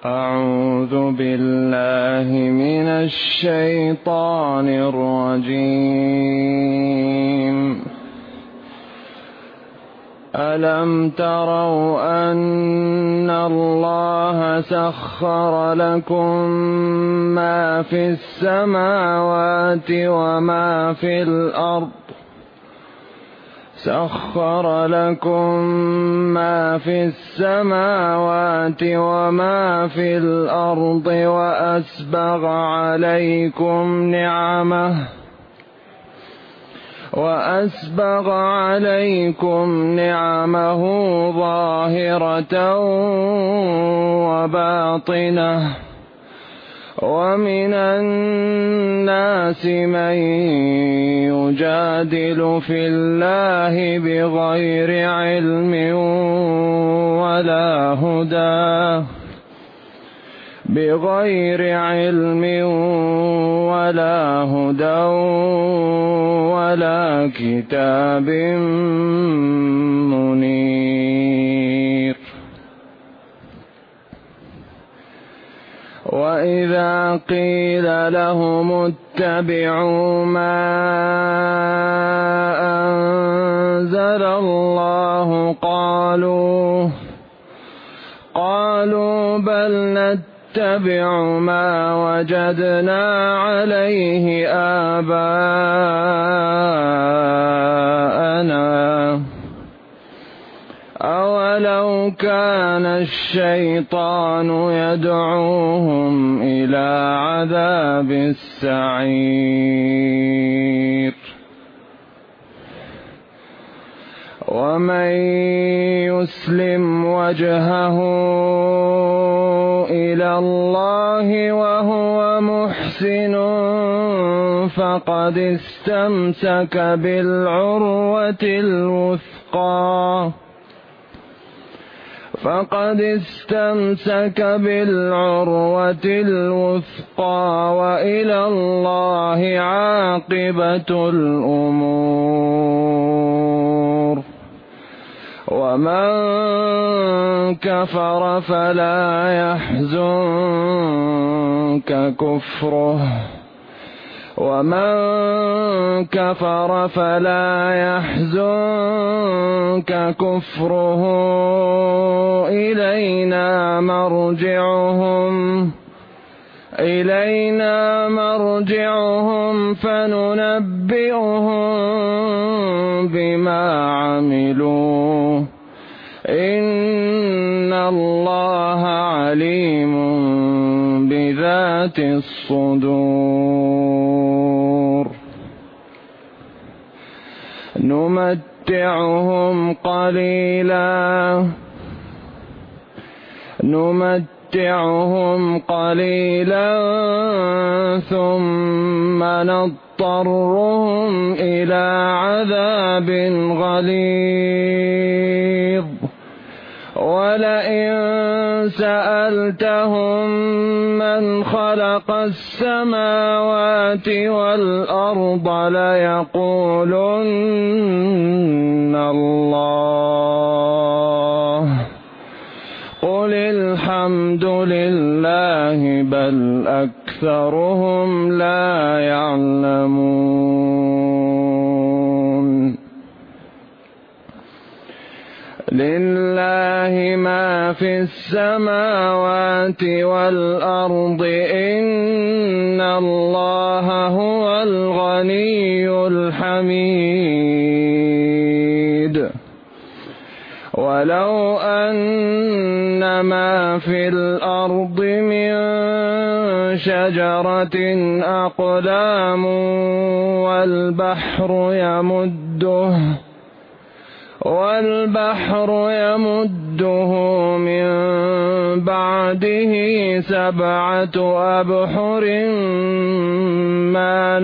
أعوذ بالله من الشيطان الرجيم. ألم تروا أن الله سخر لكم ما في السماوات وما في الأرض وأسبغ عليكم نعمه ظاهرة وباطنة، ومن الناس من يجادل في الله بغير علم ولا هدى ولا كتاب منير. وإذا قيل لهم اتبعوا ما أنزل الله قالوا بل نتبع ما وجدنا عليه آباءنا أولو كان الشيطان يدعوهم إلى عذاب السعير. ومن يسلم وجهه إلى الله وهو محسن فقد استمسك بالعروة الوثقى وإلى الله عاقبة الأمور. ومن كفر فلا يحزنك كفره إلينا مرجعهم فننبئهم بما عملوا إن الله عليم بذات الصدور. نمتعهم قليلا ثم نضطرهم إلى عذاب غليظ. ولئن سألتهم من خلق السماوات والأرض ليقولن الله قل الحمد لله بل أكثرهم لا يعلمون. لله ما في السماوات والأرض إن الله هو الغني الحميد. ولو أن ما في الأرض من شجرة أقلام والبحر يمده من بعده 7 أبحر ما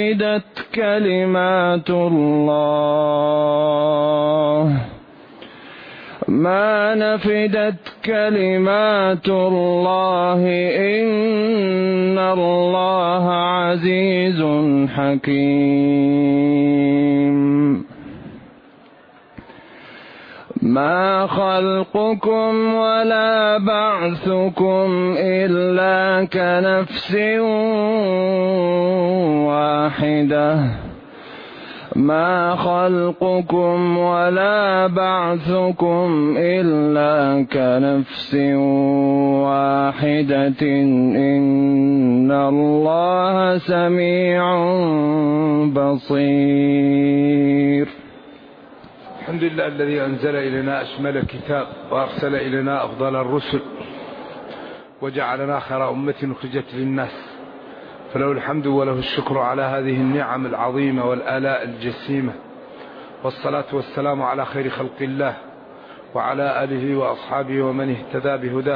نفدت كلمات الله إن الله عزيز حكيم. ما خلقكم ولا بعثكم إلا كنفس واحدة ما خلقكم ولا بعثكم إلا كنفس واحدة إن الله سميع بصير. الحمد لله الذي أنزل إلينا أشمل الكتاب وأرسل إلينا أفضل الرسل وجعلنا خير أمة أخرجت للناس، فله الحمد وله الشكر على هذه النعم العظيمة والآلاء الجسيمة، والصلاة والسلام على خير خلق الله وعلى آله وأصحابه ومن اهتدى بهداه.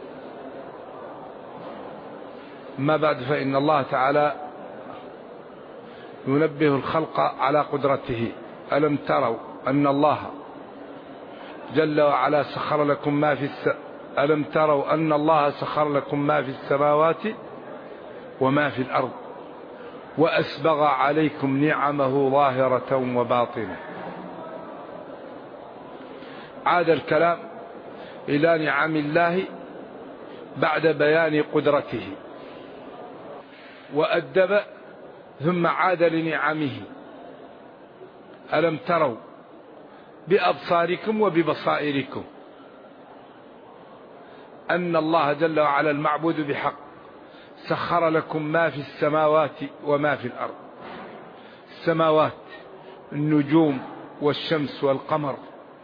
ما بعد، فإن الله تعالى ينبه الخلق على قدرته. ألم تروا أن الله جل وعلا سخر لكم ما في ألم تروا أن الله سخر لكم ما في السماوات وما في الأرض وأسبغ عليكم نعمه ظاهرة وباطنة. عاد الكلام إلى نعم الله بعد بيان قدرته، وأدب ثم عاد لنعمه. ألم تروا بأبصاركم وببصائركم أن الله جل وعلا المعبود بحق سخر لكم ما في السماوات وما في الأرض. السماوات النجوم والشمس والقمر،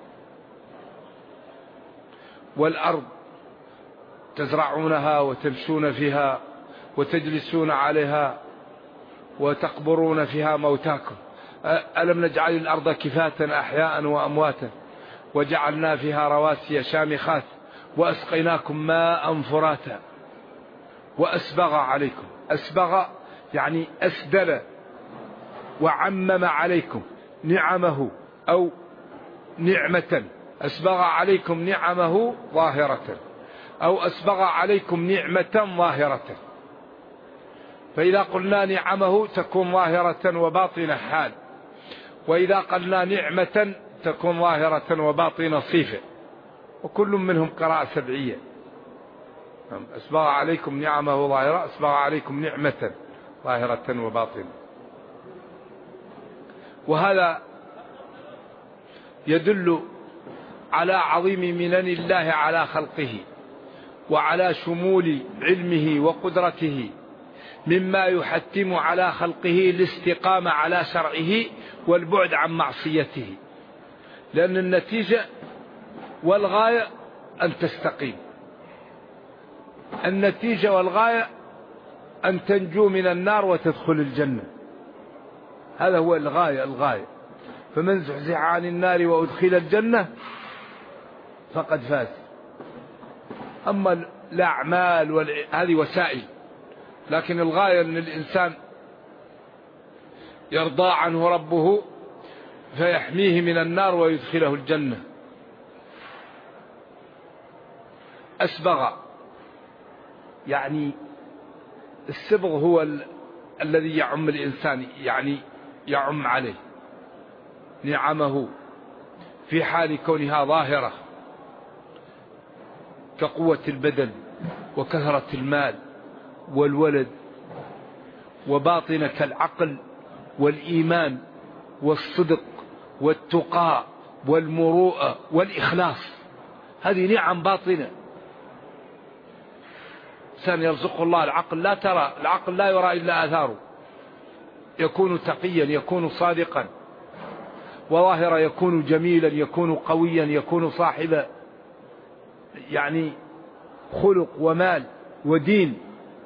والأرض تزرعونها وتمشون فيها وتجلسون عليها وتقبرون فيها موتاكم. ألم نجعل الأرض كفاة أحياء وأمواتا وجعلنا فيها رواسي شامخات وأسقيناكم ماء فراتا وأسبغ عليكم. أسبغ يعني أسدل وعمم عليكم نعمه أو نعمة. أسبغ عليكم نعمه ظاهرة أو أسبغ عليكم نعمة ظاهرة. فإذا قلنا نعمه تكون ظاهرة وباطنة حال، وإذا قلنا نعمة تكون ظاهرة وباطنة صفة، وكل منهم قراءة سبعية. أسبغ عليكم نعمه ظاهرة، أسبغ عليكم نعمة ظاهرة وباطنة. وهذا يدل على عظيم منن الله على خلقه وعلى شمول علمه وقدرته، مما يحتم على خلقه الاستقامة على شرعه والبعد عن معصيته، لأن النتيجة والغاية أن تستقيم. النتيجة والغاية أن تنجو من النار وتدخل الجنة، هذا هو الغاية. فمن زحزح عن النار وأدخل الجنة فقد فاز. أما الأعمال هذه وسائل، لكن الغاية أن الإنسان يرضى عنه ربه فيحميه من النار ويدخله الجنة. أسبغ يعني السبغ هو الذي يعم الإنسان، يعني يعم عليه نعمه في حال كونها ظاهرة كقوة البدن وكثرة المال والولد، وباطنة كالعقل والإيمان والصدق والتقى والمروءة والإخلاص. هذه نعم باطنة. إنسان يرزقه الله العقل، لا ترى العقل لا يرى إلا آثاره، يكون تقيا يكون صادقا، وظاهرا يكون جميلا يكون قويا يكون صاحب يعني خلق ومال ودين.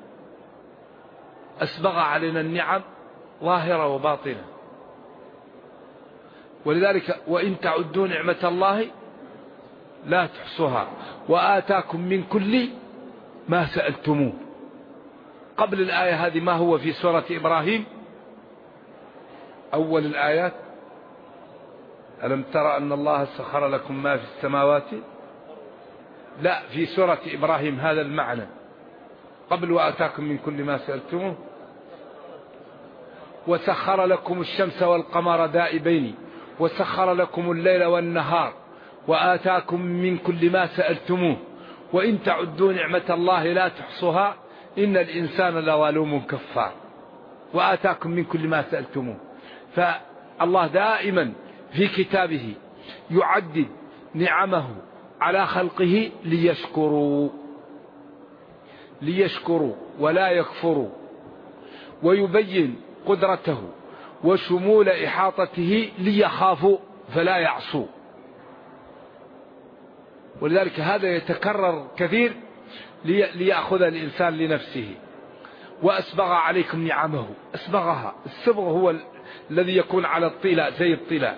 أسبغ علينا النعم ظاهرة وباطنة. ولذلك وإن تعدوا نعمة الله لا تحصوها وآتاكم من كل ما سألتموه. قبل الآية هذه ما هو في سورة إبراهيم أول الآيات؟ ألم ترى أن الله سخر لكم ما في السماوات؟ لا، في سورة إبراهيم هذا المعنى قبل وآتاكم من كل ما سألتموه. وسخر لكم الشمس والقمر دائبين وسخر لكم الليل والنهار وآتاكم من كل ما سألتموه وإن تعدوا نعمة الله لا تحصوها إن الإنسان لظلوم كفار. وآتاكم من كل ما سألتموه. فالله دائما في كتابه يعدد نعمه على خلقه ليشكروا ولا يكفروا، ويبين قدرته وشمول إحاطته ليخافوا فلا يعصوا. ولذلك هذا يتكرر كثير ليأخذ الإنسان لنفسه. وأسبغ عليكم نعمه، أسبغها. السبغ هو الذي يكون على الطلاء زي الطلاء.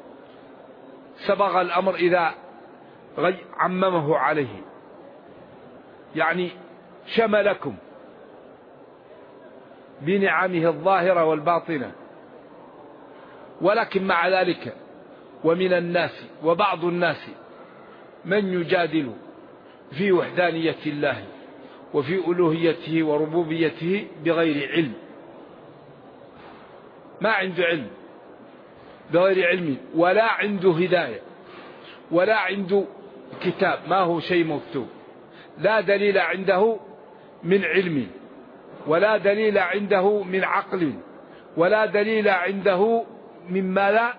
سبغ الأمر إذا عممه عليه، يعني شملكم بنعمه الظاهرة والباطنة. ولكن مع ذلك ومن الناس وبعض الناس من يجادل في وحدانية الله وفي ألوهيته وربوبيته بغير علم. ما عنده علم، بغير علم، ولا عنده هداية، ولا عنده كتاب، ما هو شيء مكتوب. لا دليل عنده من علم، ولا دليل عنده من عقل، ولا دليل عنده مما لا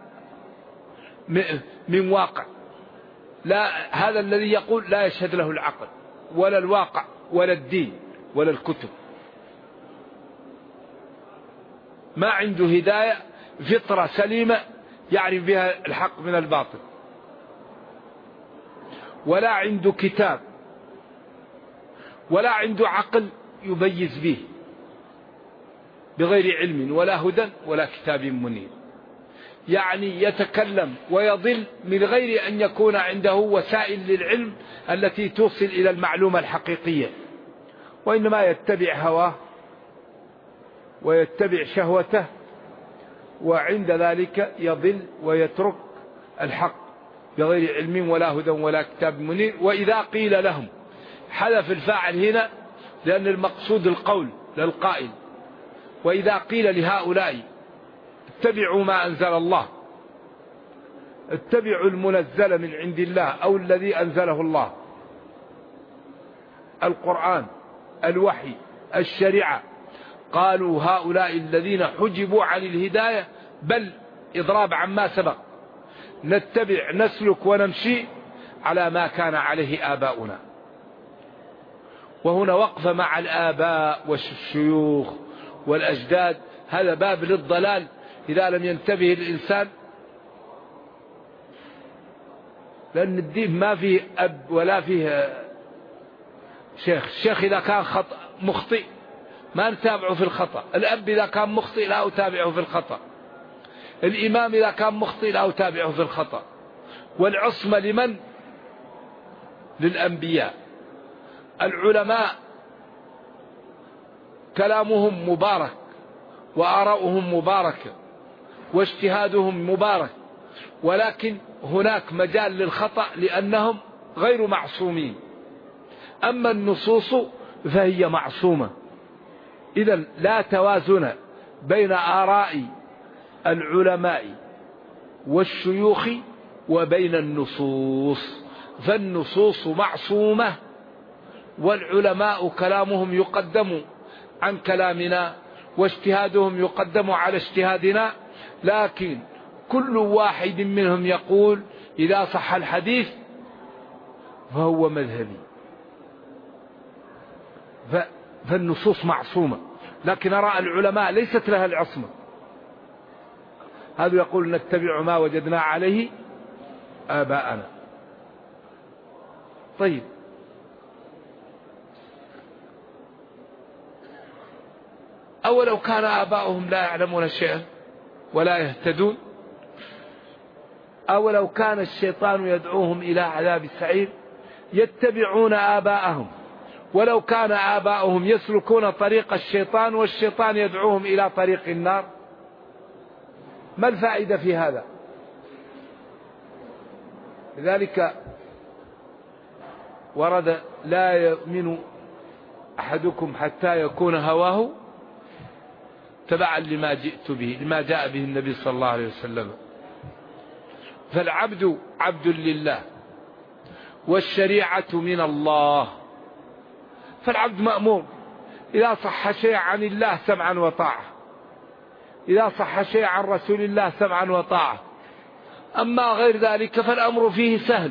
من واقع. لا، هذا الذي يقول لا يشهد له العقل ولا الواقع ولا الدين ولا الكتب. ما عنده هداية، فطرة سليمة يعرف بها الحق من الباطل، ولا عنده كتاب، ولا عنده عقل يميز به، بغير علم ولا هدى ولا كتاب منير. يعني يتكلم ويضل من غير أن يكون عنده وسائل للعلم التي توصل إلى المعلومة الحقيقية، وإنما يتبع هواه ويتبع شهوته، وعند ذلك يضل ويترك الحق بغير علم ولا هدى ولا كتاب منير. وإذا قيل لهم، حذف الفاعل هنا لأن المقصود القول للقائل. وإذا قيل لهؤلاء اتبعوا ما أنزل الله، اتبعوا المنزل من عند الله أو الذي أنزله الله، القرآن، الوحي، الشريعة، قالوا هؤلاء الذين حجبوا عن الهداية بل إضراب عما سبق، نتبع نسلك ونمشي على ما كان عليه آباؤنا. وهنا وقف مع الآباء والشيوخ والأجداد، هذا باب للضلال إذا لم ينتبه الإنسان. لأن الدين ما فيه أب ولا فيه شيخ. الشيخ إذا كان مخطئ ما نتابعه في الخطأ، الأب إذا كان مخطئ لا أتابعه في الخطأ، الإمام إذا كان مخطئ لا أتابعه في الخطأ. والعصمة لمن؟ للأنبياء. العلماء كلامهم مبارك وآراؤهم مباركة واجتهادهم مبارك، ولكن هناك مجال للخطأ لأنهم غير معصومين. أما النصوص فهي معصومة. إذن لا توازن بين آراء العلماء والشيوخ وبين النصوص، فالنصوص معصومة، والعلماء كلامهم يقدم عن كلامنا واجتهادهم يقدم على اجتهادنا. لكن كل واحد منهم يقول إذا صح الحديث فهو مذهبي. فالنصوص معصومة، لكن آراء العلماء ليست لها العصمة. هذا يقول نتبع ما وجدنا عليه آباءنا. طيب، أولو كان آباؤهم لا يعلمون شيئا ولا يهتدون، أولو كان الشيطان يدعوهم إلى عذاب السعير، يتبعون آباءهم، ولو كان آباؤهم يسلكون طريق الشيطان والشيطان يدعوهم إلى طريق النار. ما الفائدة في هذا؟ لذلك ورد لا يؤمن أحدكم حتى يكون هواه تبعا لما جئت به، لما جاء به النبي صلى الله عليه وسلم. فالعبد عبد لله والشريعة من الله، فالعبد مأمور إذا صح شيء عن الله سمعا وطاعة، إذا صح شيء عن رسول الله سمعا وطاعة. أما غير ذلك فالأمر فيه سهل،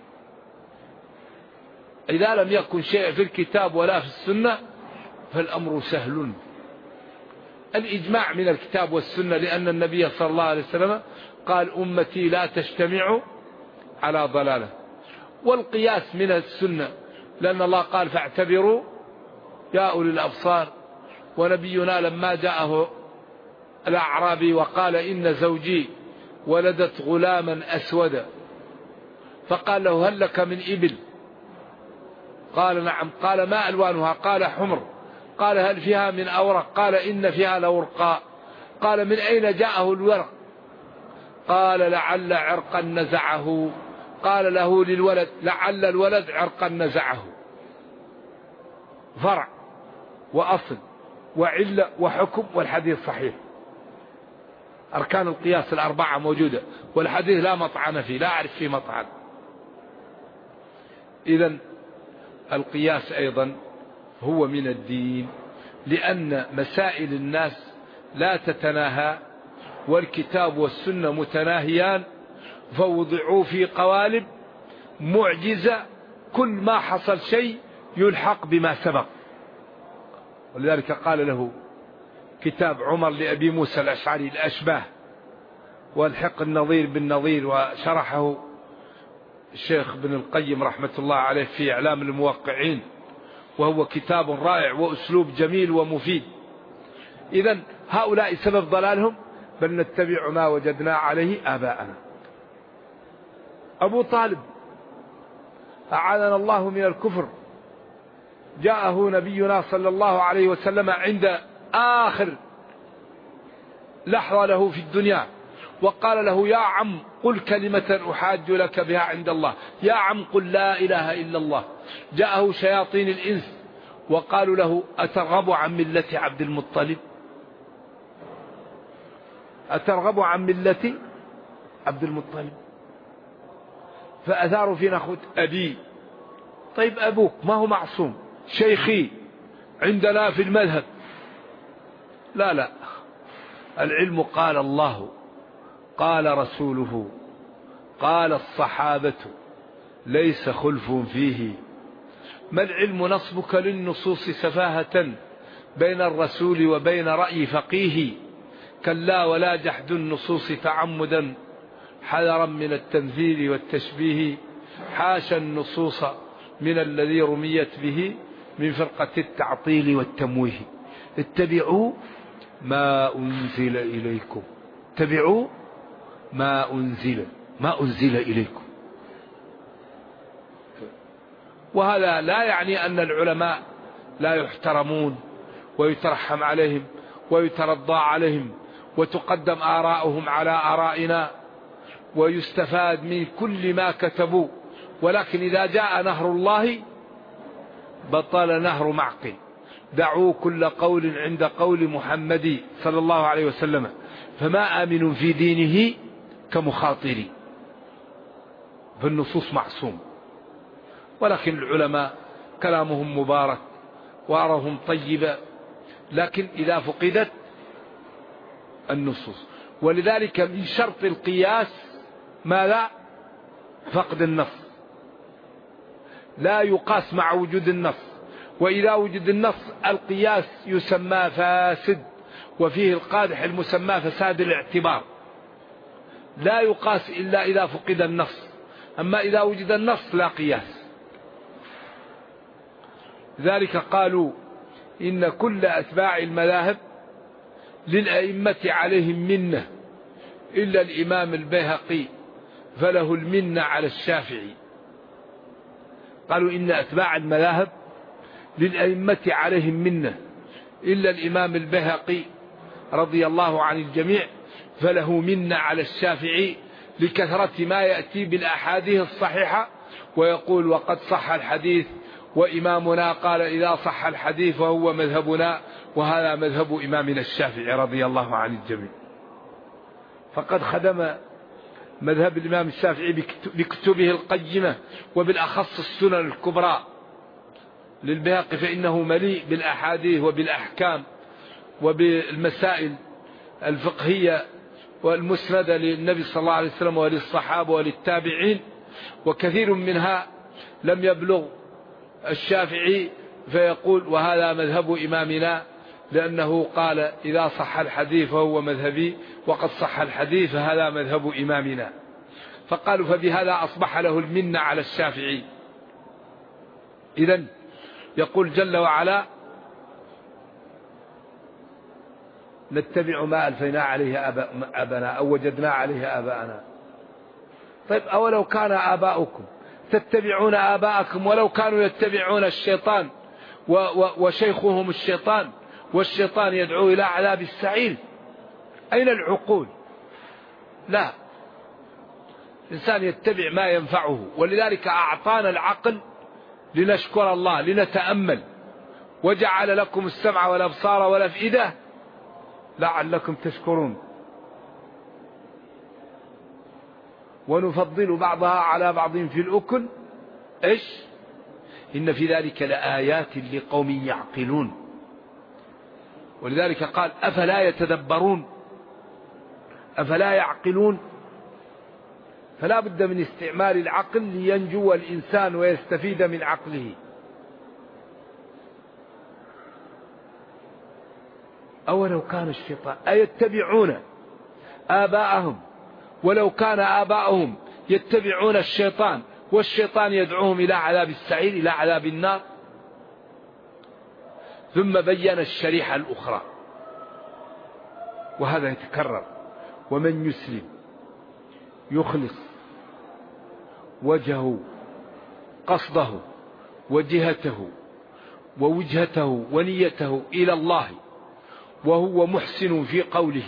إذا لم يكن شيء في الكتاب ولا في السنة فالأمر سهل. الإجماع من الكتاب والسنة، لأن النبي صلى الله عليه وسلم قال أمتي لا تجتمع على ضلالة. والقياس من السنة، لأن الله قال فاعتبروا يا أولي الأبصار. ونبينا لما جاءه الأعرابي وقال إن زوجي ولدت غلاما أسودا، فقال له هل لك من إبل؟ قال نعم. قال ما ألوانها؟ قال حمر. قال هل فيها من أورق؟ قال إن فيها لورقاء. قال من أين جاءه الورق؟ قال لعل عرقا نزعه. قال له للولد لعل الولد عرقا نزعه. فرع وأصل وعلة وحكم، والحديث صحيح. أركان القياس الأربعة موجودة، والحديث لا مطعن فيه، لا أعرف فيه مطعن. إذن القياس أيضا هو من الدين، لأن مسائل الناس لا تتناهى، والكتاب والسنة متناهيان، فوضعوا في قوالب معجزة، كل ما حصل شيء يلحق بما سبق. ولذلك قال له كتاب عمر لأبي موسى الأشعري الأشباه، والحق النظير بالنظير، وشرحه الشيخ ابن القيم رحمة الله عليه في إعلام الموقعين، وهو كتاب رائع وأسلوب جميل ومفيد. إذن هؤلاء سبب ضلالهم بل نتبع ما وجدنا عليه آباءنا. أبو طالب أعاذنا الله من الكفر، جاءه نبينا صلى الله عليه وسلم عند آخر لحظة له في الدنيا وقال له يا عم قل كلمة أحاج لك بها عند الله، يا عم قل لا إله إلا الله. جاءه شياطين الإنس وقالوا له أترغب عن ملة عبد المطلب؟ أترغب عن ملة عبد المطلب؟ فأثاروا في نخوة أبي. طيب أبوك ما هو معصوم؟ شيخي عندنا في المذهب. لا، العلم قال الله، قال رسوله، قال الصحابة، ليس خلف فيه. ما العلم نصبك للنصوص سفاهة بين الرسول وبين رأي فقيه؟ كلا ولا جحد النصوص تعمدا حذرا من التمثيل والتشبيه. حاشا النصوص من الذي رميت به من فرقة التعطيل والتمويه. اتبعوا ما أنزل إليكم، اتبعوا ما أنزل إليكم. وهذا لا يعني أن العلماء لا يحترمون ويترحم عليهم ويترضى عليهم وتقدم آراؤهم على آرائنا ويستفاد من كل ما كتبوا، ولكن إذا جاء نهر الله بطل نهر معقل. دعوا كل قول عند قول محمد صلى الله عليه وسلم، فما آمن في دينه كمخاطر. فالنصوص معصوم، ولكن العلماء كلامهم مبارك وآرائهم طيبة، لكن إذا فقدت النصوص. ولذلك من شرط القياس ماذا؟ فقد النص. لا يقاس مع وجود النص، وإذا وجد النص القياس يسمى فاسد، وفيه القادح المسمى فساد الاعتبار. لا يقاس إلا إذا فقد النص، أما إذا وجد النص لا قياس. ذلك قالوا إن كل أتباع المذاهب للأئمة عليهم منة إلا الإمام البيهقي فله المنة على الشافعي. قالوا إن أتباع المذاهب للأئمة عليهم منة إلا الإمام البيهقي رضي الله عن الجميع فله منة على الشافعي، لكثرة ما يأتي بالأحاديث الصحيحة ويقول وقد صح الحديث وإمامنا قال إذا صح الحديث فهو مذهبنا، وهذا مذهب إمامنا الشافعي رضي الله عن الجميع. فقد خدم مذهب الإمام الشافعي بكتبه القيمة، وبالأخص السنن الكبرى للبيهقي، فإنه مليء بالأحاديث وبالأحكام وبالمسائل الفقهية والمسندة للنبي صلى الله عليه وسلم وللصحابة وللتابعين، وكثير منها لم يبلغ الشافعي فيقول وهذا مذهب إمامنا، لأنه قال إذا صح الحديث فهو مذهبي، وقد صح الحديث فهذا مذهب إمامنا. فقالوا فبهذا أصبح له المنة على الشافعي. إذن يقول جل وعلا نتبع ما ألفينا عليه آباءنا أو وجدنا عليه آباءنا. طيب أولو كان آباؤكم تتبعون آباءكم ولو كانوا يتبعون الشيطان وشيخهم الشيطان، والشيطان يدعو إلى عذاب السعير، أين العقول؟ لا، الإنسان يتبع ما ينفعه، ولذلك أعطانا العقل لنشكر الله لنتأمل، وجعل لكم السمع والأبصار والأفئدة لعلكم تشكرون، ونفضل بعضها على بعض في الأكل إيش؟ إن في ذلك لآيات لقوم يعقلون. ولذلك قال أفلا يتدبرون أفلا يعقلون. فلا بد من استعمال العقل لينجو الإنسان ويستفيد من عقله. أولو كان الشيطان أيتبعون آباءهم ولو كان آباءهم يتبعون الشيطان والشيطان يدعوهم إلى عذاب السعير، إلى عذاب النار. ثم بين الشريحة الأخرى، وهذا يتكرر: ومن يسلم يخلص وجهه قصده وجهته ووجهته ونيته إلى الله وهو محسن في قوله.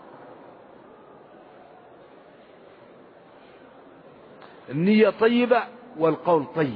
النية طيبة والقول طيب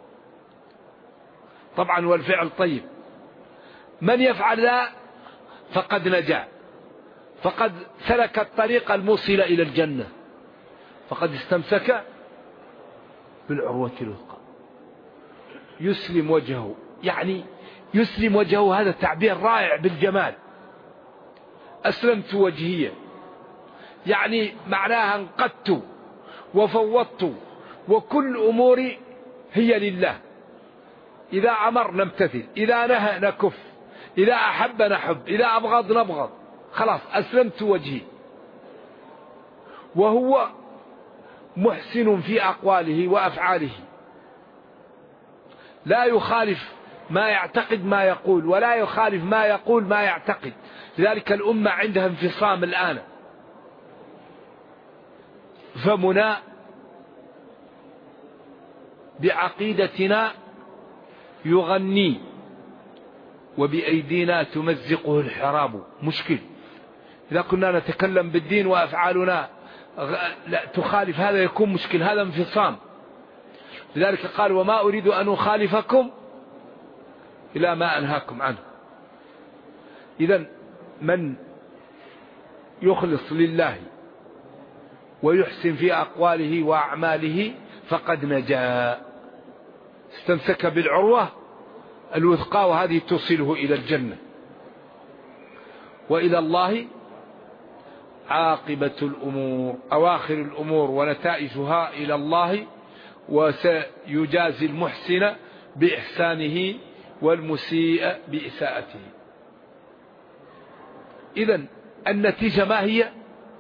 طبعا، والفعل طيب. من يفعل ذا فقد نجا، فقد سلك الطريق الموصل إلى الجنة، فقد استمسك بالعروة الوثقى. يسلم وجهه، يعني يسلم وجهه، هذا تعبير رائع بالجمال. أسلمت وجهي، يعني معناها انقدت وفوضت، وكل أموري هي لله. إذا أمر نمتثل، إذا نهى نكف، إذا أحب نحب، إذا أبغض نبغض، خلاص أسلمت وجهي. وهو محسن في أقواله وأفعاله، لا يخالف ما يعتقد ما يقول، ولا يخالف ما يقول ما يعتقد. لذلك الأمة عندها انفصام الآن، فمنا بعقيدتنا يغني وبأيدينا تمزقه الحراب. مشكل إذا كنا نتكلم بالدين وأفعالنا لا تخالف، هذا يكون مشكل، هذا انفصام. لذلك قال وما أريد أن أخالفكم إلى ما أنهاكم عنه. إذن من يخلص لله ويحسن في أقواله وأعماله فقد نجا، استمسك بالعروة الوثقى، وهذه توصله إلى الجنة. وإلى الله عاقبة الأمور، أواخر الأمور ونتائجها إلى الله، وسيجازي المحسن بإحسانه والمسيء بإساءته. إذن النتيجة ما هي؟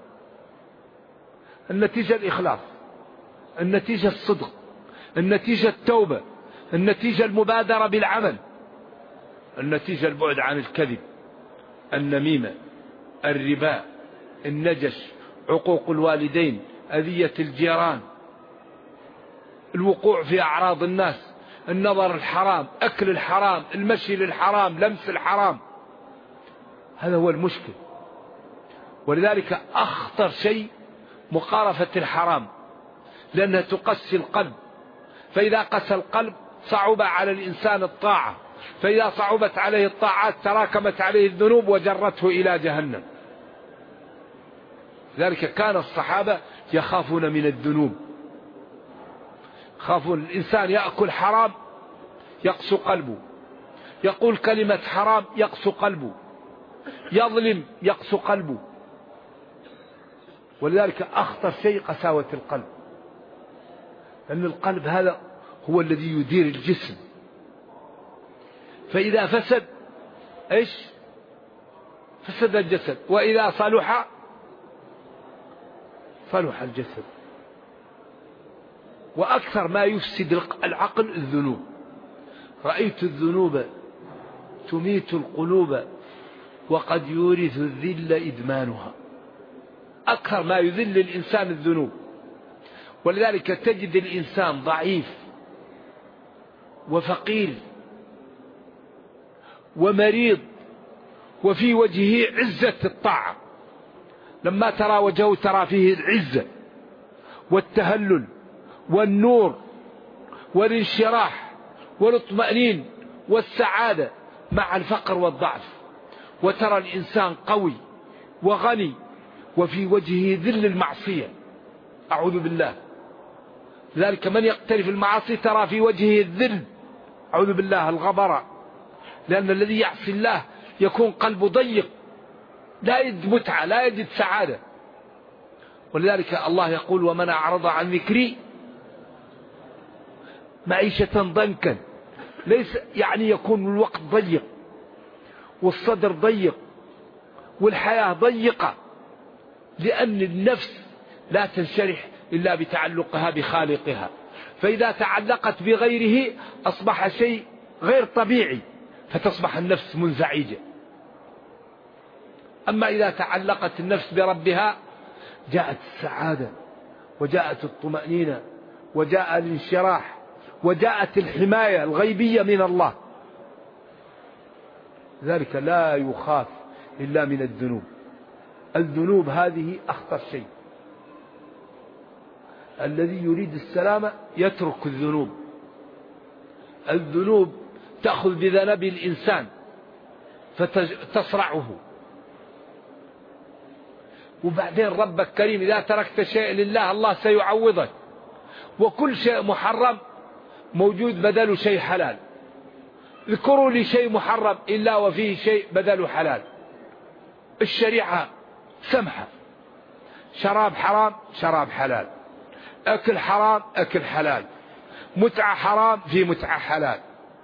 النتيجة الإخلاص، النتيجة الصدق، النتيجة التوبة، النتيجة المبادرة بالعمل، النتيجة البعد عن الكذب، النميمة، الربا، النجش، عقوق الوالدين، أذية الجيران، الوقوع في أعراض الناس، النظر الحرام، أكل الحرام، المشي للحرام، لمس الحرام. هذا هو المشكل. ولذلك أخطر شيء مقارفة الحرام، لأنها تقسي القلب، فإذا قسى القلب صعب على الإنسان الطاعة، فإذا صعبت عليه الطاعات تراكمت عليه الذنوب وجرته إلى جهنم. لذلك كان الصحابة يخافون من الذنوب، خافون. الإنسان يأكل حرام يقسو قلبه، يقول كلمة حرام يقسو قلبه، يظلم يقسو قلبه. ولذلك أخطر شيء قساوة القلب، لأن القلب هذا هو الذي يدير الجسم، فإذا فسد إيش؟ فسد الجسد، وإذا صلح صلح الجسد. وأكثر ما يفسد العقل الذنوب. رأيت الذنوب تميت القلوب وقد يورث الذل إدمانها. أكثر ما يذل الإنسان الذنوب. ولذلك تجد الإنسان ضعيف وفقير ومريض وفي وجهه عزة الطاعة، لما ترى وجهه ترى فيه العزة والتهلل والنور والانشراح والاطمئنان والسعادة مع الفقر والضعف. وترى الإنسان قوي وغني وفي وجهه ذل المعصية، أعوذ بالله. ذلك من يقترف المعاصي ترى في وجهه الذل، أعوذ بالله، الغبرة. لأن الذي يعصي الله يكون قلبه ضيق، لا يجد متعة، لا يجد سعادة. ولذلك الله يقول: ومن أعرض عن ذكري معيشة ضنكا. ليس يعني يكون الوقت ضيق والصدر ضيق والحياة ضيقة، لأن النفس لا تنشرح إلا بتعلقها بخالقها، فإذا تعلقت بغيره أصبح شيء غير طبيعي، فتصبح النفس منزعجة. أما إذا تعلقت النفس بربها جاءت السعادة وجاءت الطمأنينة وجاء الانشراح وجاءت الحماية الغيبية من الله. ذلك لا يخاف إلا من الذنوب. الذنوب هذه أخطر شيء. الذي يريد السلامة يترك الذنوب. الذنوب تأخذ بذنب الإنسان فتصرعه. وبعدين ربك كريم، إذا تركت شيء لله الله سيعوضك. وكل شيء محرم موجود بدل شيء حلال. اذكروا لي شيء محرم إلا وفيه شيء بدل حلال. الشريعة سمحة. شراب حرام شراب حلال، أكل حرام أكل حلال، متعة حرام في متعة حلال،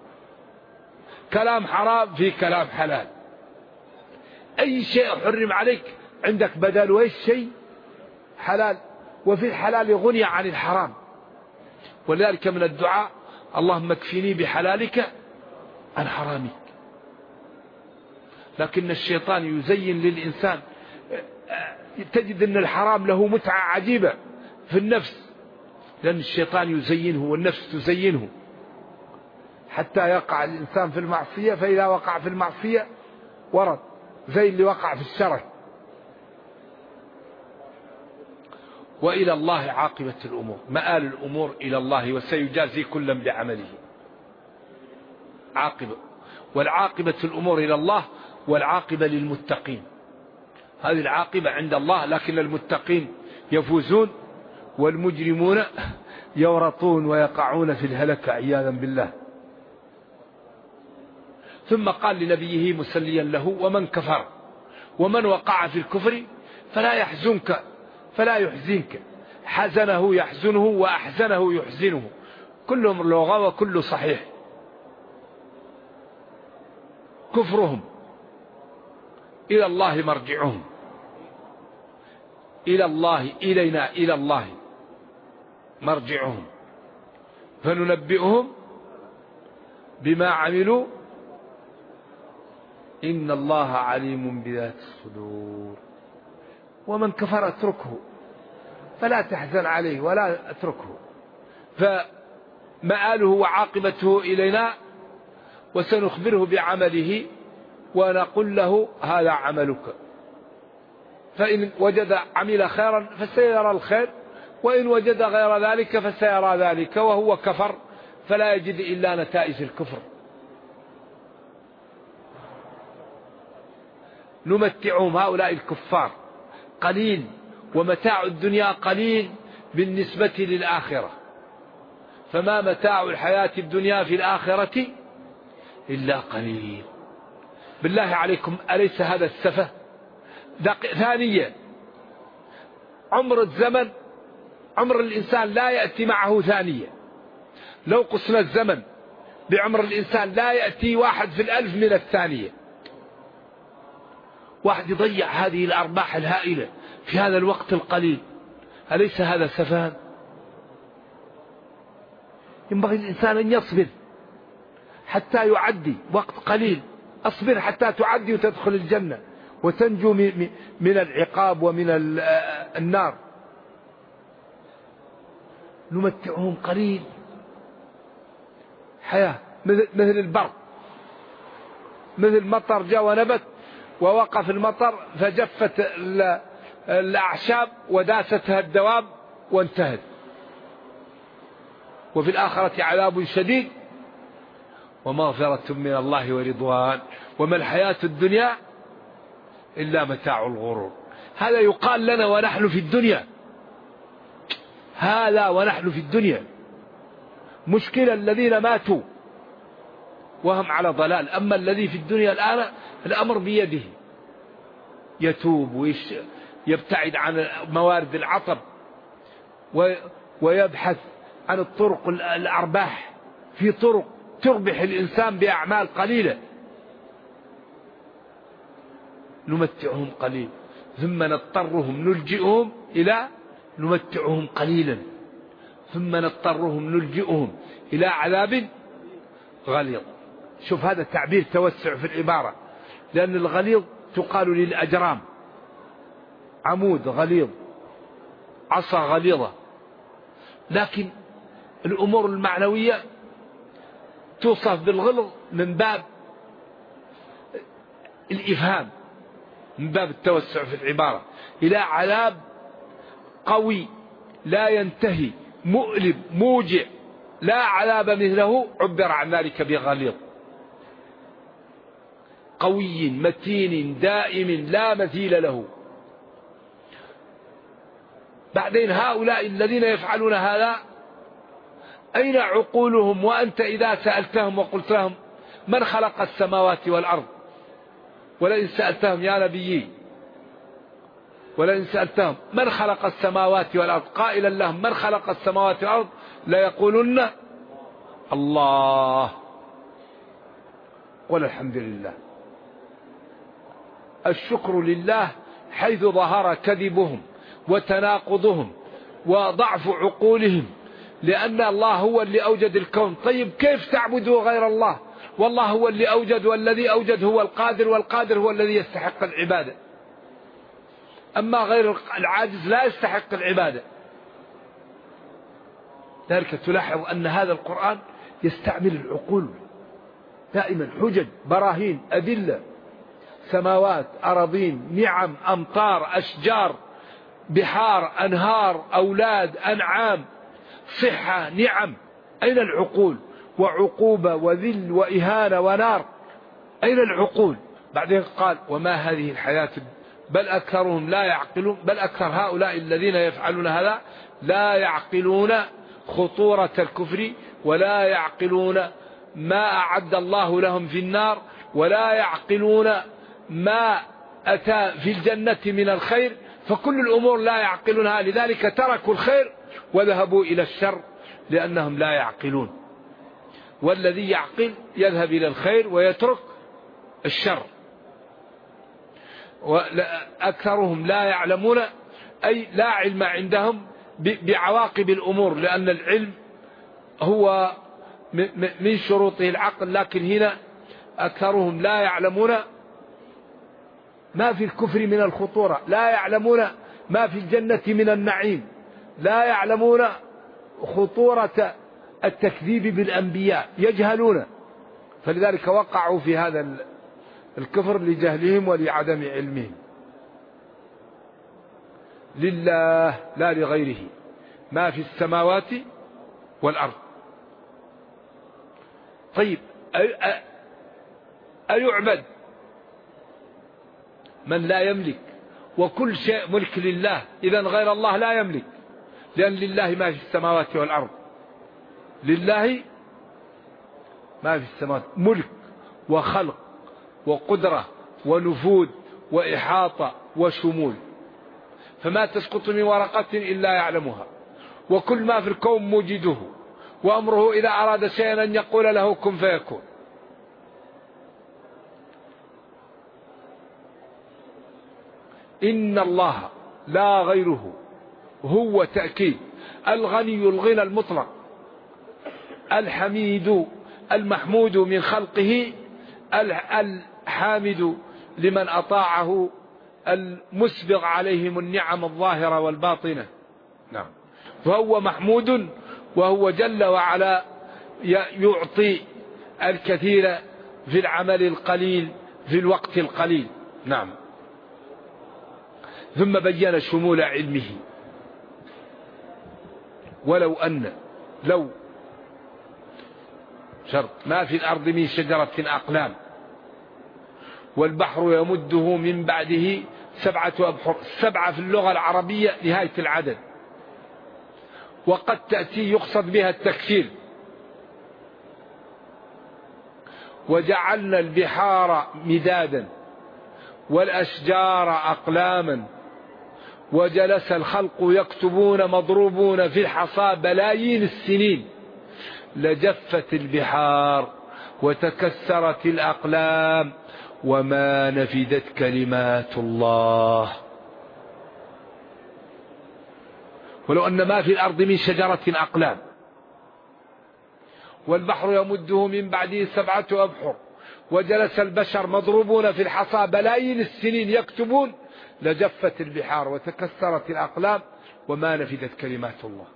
كلام حرام في كلام حلال. أي شيء حرم عليك عندك بدل ايش؟ شيء حلال. وفي الحلال غني عن الحرام. ولذلك من الدعاء: اللهم اكفني بحلالك عن حرامك. لكن الشيطان يزين للإنسان، تجد أن الحرام له متعة عجيبة في النفس، لأن الشيطان يزينه والنفس تزينه حتى يقع الإنسان في المعصية. فإذا وقع في المعصية ورد زي اللي وقع في الشرك. وإلى الله عاقبة الأمور. مآل الأمور إلى الله وسيجازي كلا بعمله. عاقبة، والعاقبة الأمور إلى الله، والعاقبة للمتقين. هذه العاقبة عند الله، لكن المتقين يفوزون والمجرمون يورطون ويقعون في الهلكة عياذا بالله. ثم قال لنبيه مسليا له: ومن كفر ومن وقع في الكفر فلا يحزنك فلا يحزنك. حزنه يحزنه وأحزنه يحزنه، كلهم لغة وكل صحيح. كفرهم إلى الله مرجعهم، إلى الله، إلينا، إلى الله مرجعهم، فننبئهم بما عملوا إن الله عليم بذات الصدور. ومن كفر اتركه فلا تحزن عليه ولا اتركه، فمآله وعاقبته إلينا، وسنخبره بعمله ونقول له: هذا عملك. فإن وجد عمل خيرا فسيرى الخير، وإن وجد غير ذلك فسيرى ذلك، وهو كفر فلا يجد إلا نتائج الكفر. نمتعهم هؤلاء الكفار قليل ومتاع الدنيا قليل بالنسبة للآخرة، فما متاع الحياة الدنيا في الآخرة إلا قليل. بالله عليكم أليس هذا السفه؟ ثانيا، عمر الزمن، عمر الإنسان لا يأتي معه ثانية. لو قسنا الزمن بعمر الإنسان لا يأتي 1 في 1000 من الثانية. واحد يضيع هذه الأرباح الهائلة في هذا الوقت القليل، أليس هذا سفها؟ ينبغي الإنسان أن يصبر حتى يعدي وقت قليل. أصبر حتى تعدي وتدخل الجنة وتنجو من العقاب ومن النار. نمتعهم قليل، حياة مثل البرق، مثل مطر جاء ونبت ووقف المطر فجفت الأعشاب وداستها الدواب وانتهت. وفي الآخرة عذاب شديد ومغفرة من الله ورضوان وما الحياة الدنيا إلا متاع الغرور. هذا يقال لنا ونحن في الدنيا، هذا ونحن في الدنيا. مشكلة الذين ماتوا وهم على ضلال، أما الذي في الدنيا الآن الأمر بيده، يتوب ويبتعد عن موارد العطب ويبحث عن الطرق الأرباح، في طرق تربح الإنسان بأعمال قليلة. نمتعهم قليل ثم نضطرهم نلجئهم إلى نمتعهم قليلا ثم نضطرهم نلجئهم إلى عذاب غليظ. شوف هذا التعبير توسع في العبارة، لأن الغليظ تقال للأجرام، عمود غليظ، عصا غليظة، لكن الأمور المعنوية توصف بالغلظ من باب الإفهام، من باب التوسع في العبارة، إلى عذاب قوي لا ينتهي مؤلم موجع لا عذاب مثله، عبر عن ذلك بغليظ، قوي متين دائم لا مثيل له. بعدين هؤلاء الذين يفعلون هذا أين عقولهم؟ وأنت إذا سألتهم وقلت لهم من خلق السماوات والأرض، ولئن سألتهم يا نبيي، ولئن سألتهم من خلق السماوات والأرض قائلا لهم من خلق السماوات والأرض ليقولن الله. قل الحمد لله. الشكر لله حيث ظهر كذبهم وتناقضهم وضعف عقولهم، لأن الله هو اللي أوجد الكون. طيب كيف تعبدوا غير الله والله هو اللي أوجد، والذي أوجد هو القادر، والقادر هو الذي يستحق العبادة، أما غير العاجز لا يستحق العبادة. ذلك تلاحظ أن هذا القرآن يستعمل العقول دائما، حجج براهين أدلة، سماوات أراضين نعم أمطار أشجار بحار أنهار أولاد أنعام صحة نعم. أين العقول؟ وعقوبة وذل وإهانة ونار، أين العقول؟ بعدين قال وما هذه الحياة بل أكثرهم لا يعقلون، بل أكثر هؤلاء الذين يفعلون هذا لا يعقلون خطورة الكفر، ولا يعقلون ما أعد الله لهم في النار، ولا يعقلون ما أتى في الجنة من الخير، فكل الأمور لا يعقلونها، لذلك تركوا الخير وذهبوا إلى الشر لأنهم لا يعقلون. والذي يعقل يذهب إلى الخير ويترك الشر. وأكثرهم لا يعلمون، أي لا علم عندهم بعواقب الأمور، لأن العلم هو من شروطه العقل، لكن هنا أكثرهم لا يعلمون ما في الكفر من الخطورة، لا يعلمون ما في الجنة من النعيم، لا يعلمون خطورة التكذيب بالأنبياء، يجهلون، فلذلك وقعوا في هذا الكفر لجهلهم ولعدم علمهم. لله لا لغيره ما في السماوات والأرض. طيب أيعبد من لا يملك وكل شيء ملك لله، إذن غير الله لا يملك، لأن لله ما في السماوات والأرض، لله ما في السماوات، ملك وخلق وقدرة ونفوذ وإحاطة وشمول، فما تسقط من ورقة إلا يعلمها، وكل ما في الكون موجده، وأمره إذا أراد شيئا أن يقول له كن فيكون. إن الله لا غيره هو تأكيد الغني الغنى المطلق، الحميد المحمود من خلقه، الحامد لمن أطاعه، المسبغ عليهم النعم الظاهرة والباطنة. نعم، فهو محمود، وهو جل وعلا يعطي الكثير في العمل القليل في الوقت القليل. نعم. ثم بين شمول علمه، لو شرط ما في الأرض من شجرة أقلام والبحر يمده من بعده 7 أبحر. 7 في اللغة العربية نهاية العدد، وقد تأتي يقصد بها التكثير. وجعلنا البحار مدادا والأشجار أقلاما وجلس الخلق يكتبون مضروبون في الحصى بلايين السنين لجفت البحار وتكسرت الأقلام وما نفدت كلمات الله. ولو أن ما في الأرض من شجرة أقلام والبحر يمده من بعده 7 أبحر وجلس البشر مضروبون في الحصى بلايين السنين يكتبون لجفت البحار وتكسرت الأقلام وما نفدت كلمات الله.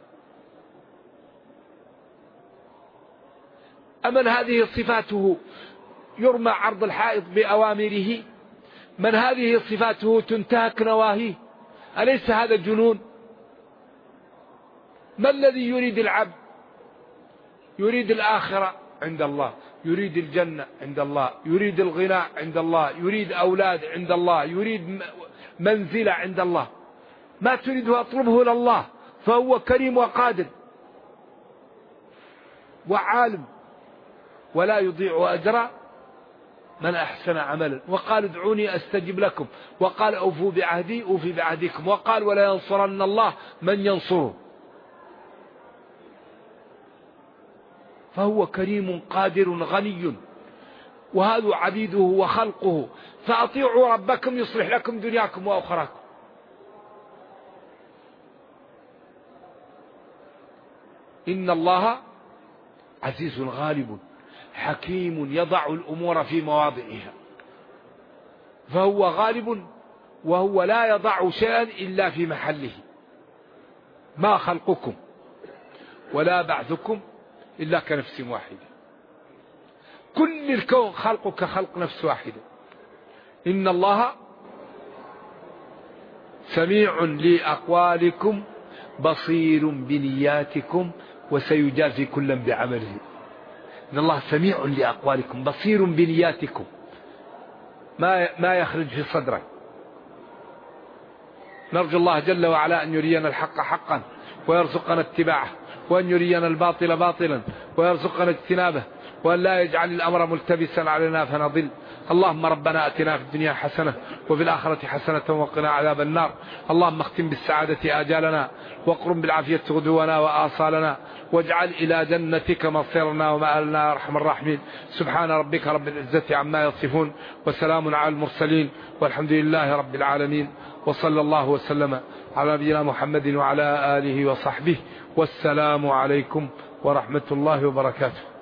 أمن هذه صفاته يرمى عرض الحائط بأوامره؟ من هذه صفاته تنتهك نواهيه؟ أليس هذا جنون؟ ما الذي يريد العبد؟ يريد الآخرة عند الله، يريد الجنة عند الله، يريد الغنى عند الله، يريد أولاد عند الله، يريد منزلة عند الله. ما تريده أطلبه لله، فهو كريم وقادر وعالم ولا يضيع أجر من أحسن عملا. وقال ادعوني أستجب لكم، وقال أوفوا بعهدي أوفي بعهدكم، وقال ولا ينصرن الله من ينصره. فهو كريم قادر غني، وهذا عبيده وخلقه، فأطيعوا ربكم يصلح لكم دنياكم وأخراكم. إن الله عزيز غالب حكيم يضع الأمور في مواضعها، فهو غالب وهو لا يضع شيئا إلا في محله. ما خلقكم ولا بعثكم إلا كنفس واحدة، كل الكون خلق كخلق نفس واحدة. إن الله سميع لأقوالكم بصير بنياتكم وسيجازي كلا بعمله. إن الله سميع لأقوالكم بصير بنياتكم، ما يخرج في صدرك. نرجو الله جل وعلا أن يرينا الحق حقا ويرزقنا اتباعه، وأن يرينا الباطل باطلا ويرزقنا اجتنابه، وأن لا يجعل الأمر ملتبسا علينا فنضل. اللهم ربنا أتنا في الدنيا حسنة وفي الآخرة حسنة وقنا عذاب النار. اللهم اختم بالسعادة آجالنا واقرم بالعافية غدونا وآصالنا، واجعل إلى جنتك مصيرنا ومآلنا يا أرحم الراحمين. سبحان ربك رب العزة عما يصفون وسلام على المرسلين والحمد لله رب العالمين، وصلى الله وسلم على نبينا محمد وعلى آله وصحبه، والسلام عليكم ورحمة الله وبركاته.